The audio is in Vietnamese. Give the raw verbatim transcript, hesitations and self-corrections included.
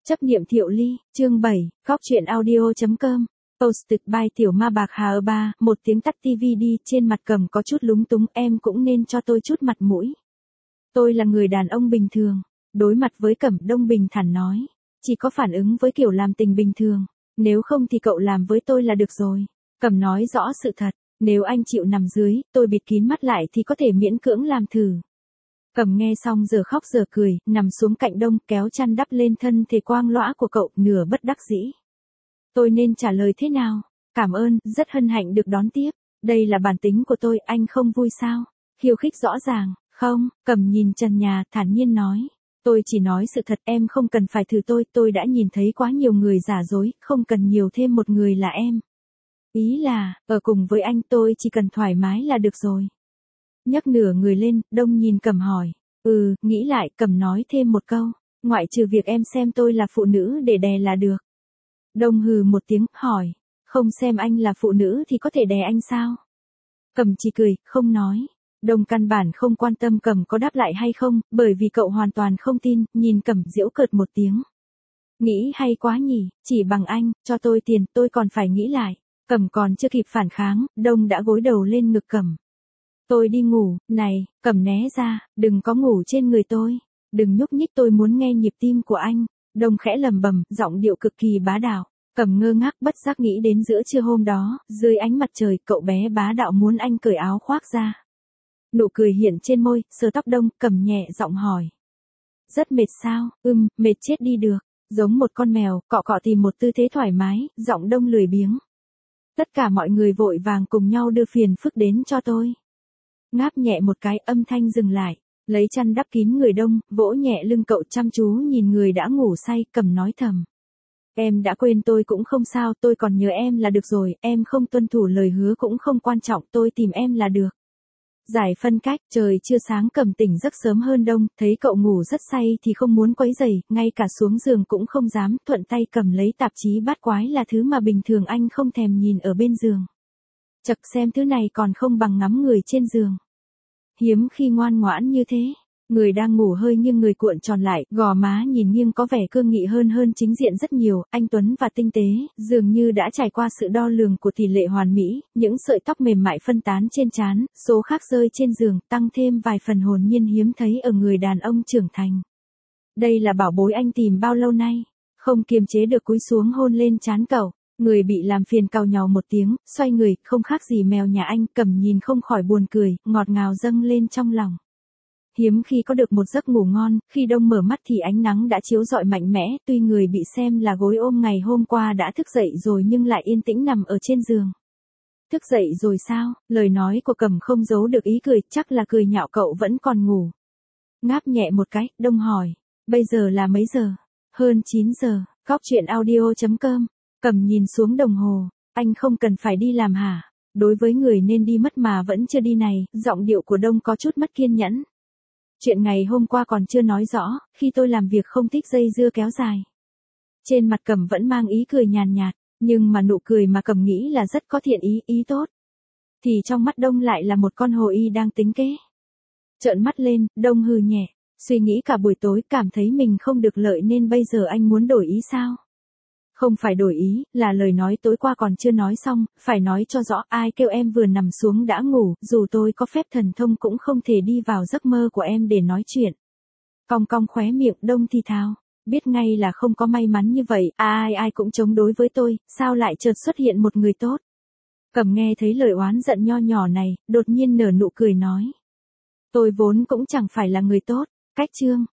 Chấp niệm Thiệu Ly, chương bảy, góc truyện audio.com. Posted by Tiểu Ma Bạc Hà ở ba, một tiếng tắt tivi đi, trên mặt Cầm có chút lúng túng, em cũng nên cho tôi chút mặt mũi. Tôi là người đàn ông bình thường. Đối mặt với Cẩm, Đông bình thản nói. Chỉ có phản ứng với kiểu làm tình bình thường. Nếu không thì cậu làm với tôi là được rồi. Cẩm nói rõ sự thật. Nếu anh chịu nằm dưới, tôi bịt kín mắt lại thì có thể miễn cưỡng làm thử. Cẩm nghe xong giờ khóc giờ cười, nằm xuống cạnh Đông, kéo chăn đắp lên thân thể quang lõa của cậu, nửa bất đắc dĩ. Tôi nên trả lời thế nào? Cảm ơn, rất hân hạnh được đón tiếp. Đây là bản tính của tôi, anh không vui sao? Khiêu khích rõ ràng. Không, Cẩm nhìn trần nhà, thản nhiên nói. Tôi chỉ nói sự thật, em không cần phải thử tôi, tôi đã nhìn thấy quá nhiều người giả dối, không cần nhiều thêm một người là em. Ý là, ở cùng với anh tôi chỉ cần thoải mái là được rồi. Nhấc nửa người lên, Đông nhìn Cẩm hỏi. Ừ, nghĩ lại, Cẩm nói thêm một câu. Ngoại trừ việc em xem tôi là phụ nữ để đè là được. Đông hừ một tiếng, hỏi. Không xem anh là phụ nữ thì có thể đè anh sao? Cẩm chỉ cười, không nói. Đông căn bản không quan tâm Cẩm có đáp lại hay không, bởi vì cậu hoàn toàn không tin, nhìn Cẩm giễu cợt một tiếng. Nghĩ hay quá nhỉ, chỉ bằng anh, cho tôi tiền, tôi còn phải nghĩ lại. Cẩm còn chưa kịp phản kháng, Đông đã gối đầu lên ngực Cẩm. Tôi đi ngủ, này, Cẩm né ra, đừng có ngủ trên người tôi. Đừng nhúc nhích, tôi muốn nghe nhịp tim của anh. Đông khẽ lầm bầm, giọng điệu cực kỳ bá đạo. Cẩm ngơ ngác bất giác nghĩ đến giữa trưa hôm đó, dưới ánh mặt trời, cậu bé bá đạo muốn anh cởi áo khoác ra. Nụ cười hiện trên môi, sờ tóc Đông, Cẩm nhẹ giọng hỏi. Rất mệt sao? Ừm, mệt chết đi được. Giống một con mèo, cọ cọ tìm một tư thế thoải mái, giọng Đông lười biếng. Tất cả mọi người vội vàng cùng nhau đưa phiền phức đến cho tôi. Ngáp nhẹ một cái, âm thanh dừng lại, lấy chăn đắp kín người Đông, vỗ nhẹ lưng cậu, chăm chú nhìn người đã ngủ say, Cẩm nói thầm. Em đã quên tôi cũng không sao, tôi còn nhớ em là được rồi, em không tuân thủ lời hứa cũng không quan trọng, tôi tìm em là được. Giải phân cách, trời chưa sáng, Cẩm tỉnh giấc sớm hơn Đông, thấy cậu ngủ rất say thì không muốn quấy rầy, ngay cả xuống giường cũng không dám, thuận tay cầm lấy tạp chí bát quái, là thứ mà bình thường anh không thèm nhìn ở bên giường. Chậc, xem thứ này còn không bằng ngắm người trên giường. Hiếm khi ngoan ngoãn như thế. Người đang ngủ hơi nghiêng người cuộn tròn lại, gò má nhìn nghiêng có vẻ cương nghị hơn hơn chính diện rất nhiều, anh tuấn và tinh tế, dường như đã trải qua sự đo lường của tỷ lệ hoàn mỹ, những sợi tóc mềm mại phân tán trên trán, số khác rơi trên giường, tăng thêm vài phần hồn nhiên hiếm thấy ở người đàn ông trưởng thành. Đây là bảo bối anh tìm bao lâu nay, không kiềm chế được cúi xuống hôn lên trán cậu. Người bị làm phiền càu nhàu một tiếng, xoay người, không khác gì mèo nhà anh, Cẩm nhìn không khỏi buồn cười, ngọt ngào dâng lên trong lòng. Hiếm khi có được một giấc ngủ ngon, khi Đông mở mắt thì ánh nắng đã chiếu rọi mạnh mẽ, tuy người bị xem là gối ôm ngày hôm qua đã thức dậy rồi nhưng lại yên tĩnh nằm ở trên giường. Thức dậy rồi sao? Lời nói của Cẩm không giấu được ý cười, chắc là cười nhạo cậu vẫn còn ngủ. Ngáp nhẹ một cái, Đông hỏi, bây giờ là mấy giờ? Hơn chín giờ, góc truyện audio.com. Cẩm nhìn xuống đồng hồ, anh không cần phải đi làm hả? Đối với người nên đi mất mà vẫn chưa đi này, giọng điệu của Đông có chút mất kiên nhẫn. Chuyện ngày hôm qua còn chưa nói rõ, khi tôi làm việc không thích dây dưa kéo dài. Trên mặt Cẩm vẫn mang ý cười nhàn nhạt, nhưng mà nụ cười mà Cẩm nghĩ là rất có thiện ý, ý tốt. Thì trong mắt Đông lại là một con hồ y đang tính kế. Trợn mắt lên, Đông hừ nhẹ, suy nghĩ cả buổi tối cảm thấy mình không được lợi nên bây giờ anh muốn đổi ý sao? Không phải đổi ý, là lời nói tối qua còn chưa nói xong, phải nói cho rõ, ai kêu em vừa nằm xuống đã ngủ, dù tôi có phép thần thông cũng không thể đi vào giấc mơ của em để nói chuyện. Cong cong khóe miệng, Đông thì thào, biết ngay là không có may mắn như vậy, ai ai cũng chống đối với tôi, sao lại chợt xuất hiện một người tốt. Cẩm nghe thấy lời oán giận nho nhỏ này, đột nhiên nở nụ cười nói. Tôi vốn cũng chẳng phải là người tốt, cách chương.